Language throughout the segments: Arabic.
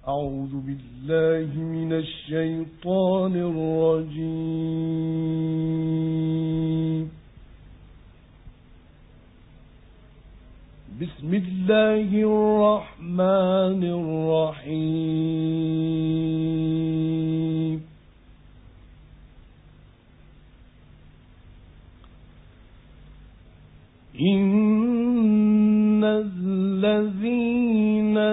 أعوذ بالله من الشيطان الرجيم. بسم الله الرحمن الرحيم. إن الذين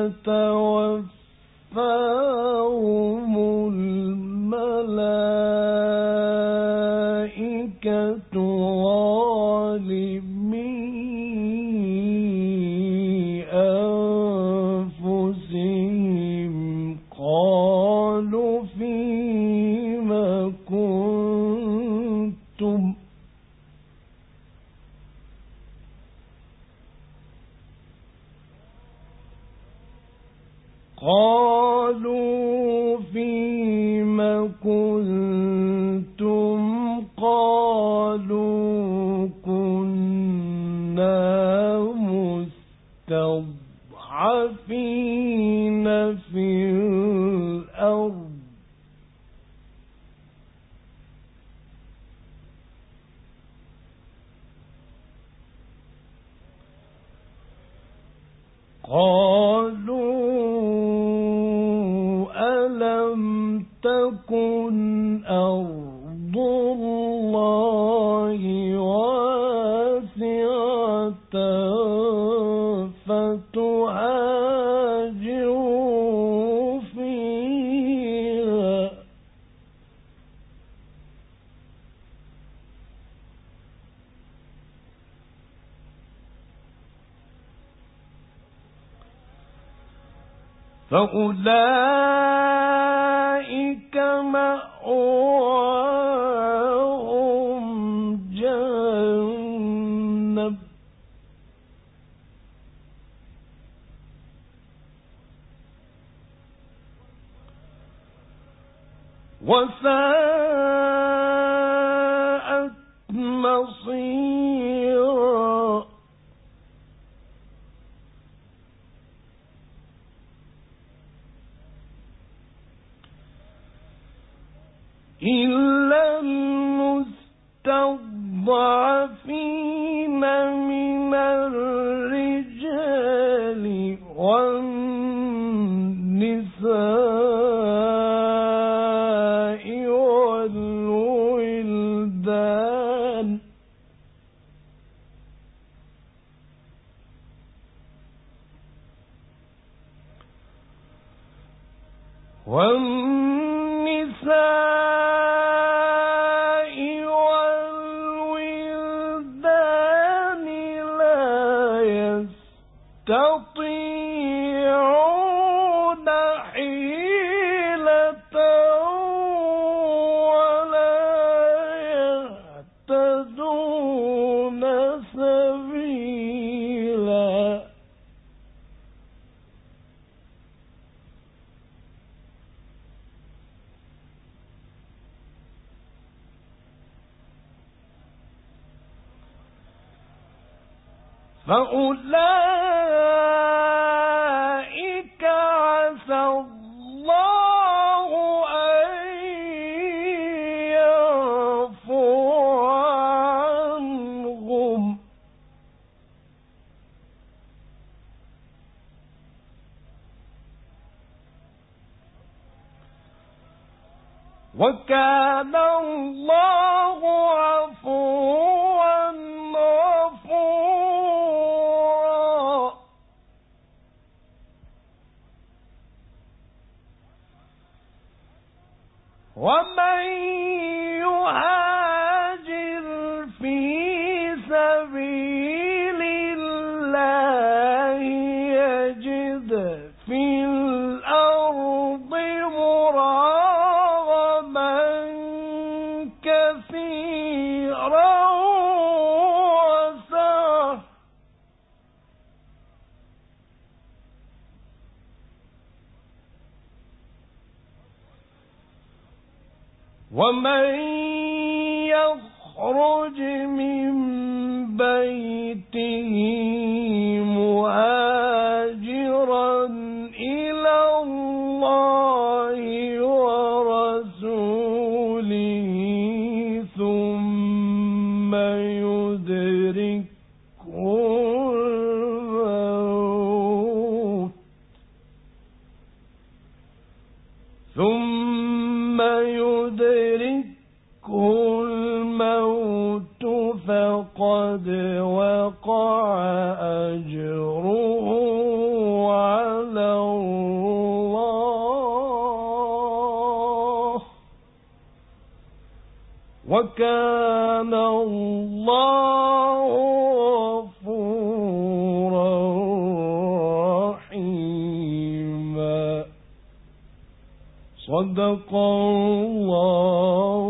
توفاهم الملائكة ظالمي أنفسهم قالوا فيم كنتم قالوا كنا مستضعفين في الأرض قالوا ألم تكن أرض الله واسعة فتهاجروا فيها فأولئك مأواهم جهنم وساءت مصيرا. إلا المستضعفين من الرجال والنساء والولدان لا يستطيعون حيلة ولا يهتدون سبيلا. فأولئك عسى الله أن يعفو عنهم وكان الله عفوا غفورا. ومن يهاجر في سبيل الله يجد في الأرض مراغما كثيرا وسعة ومن يخرج من بيته مهاجرا إلى الله يدركه الموت فقد وقع أجره على الله، وكان الله غفورا رحيما. صدق الله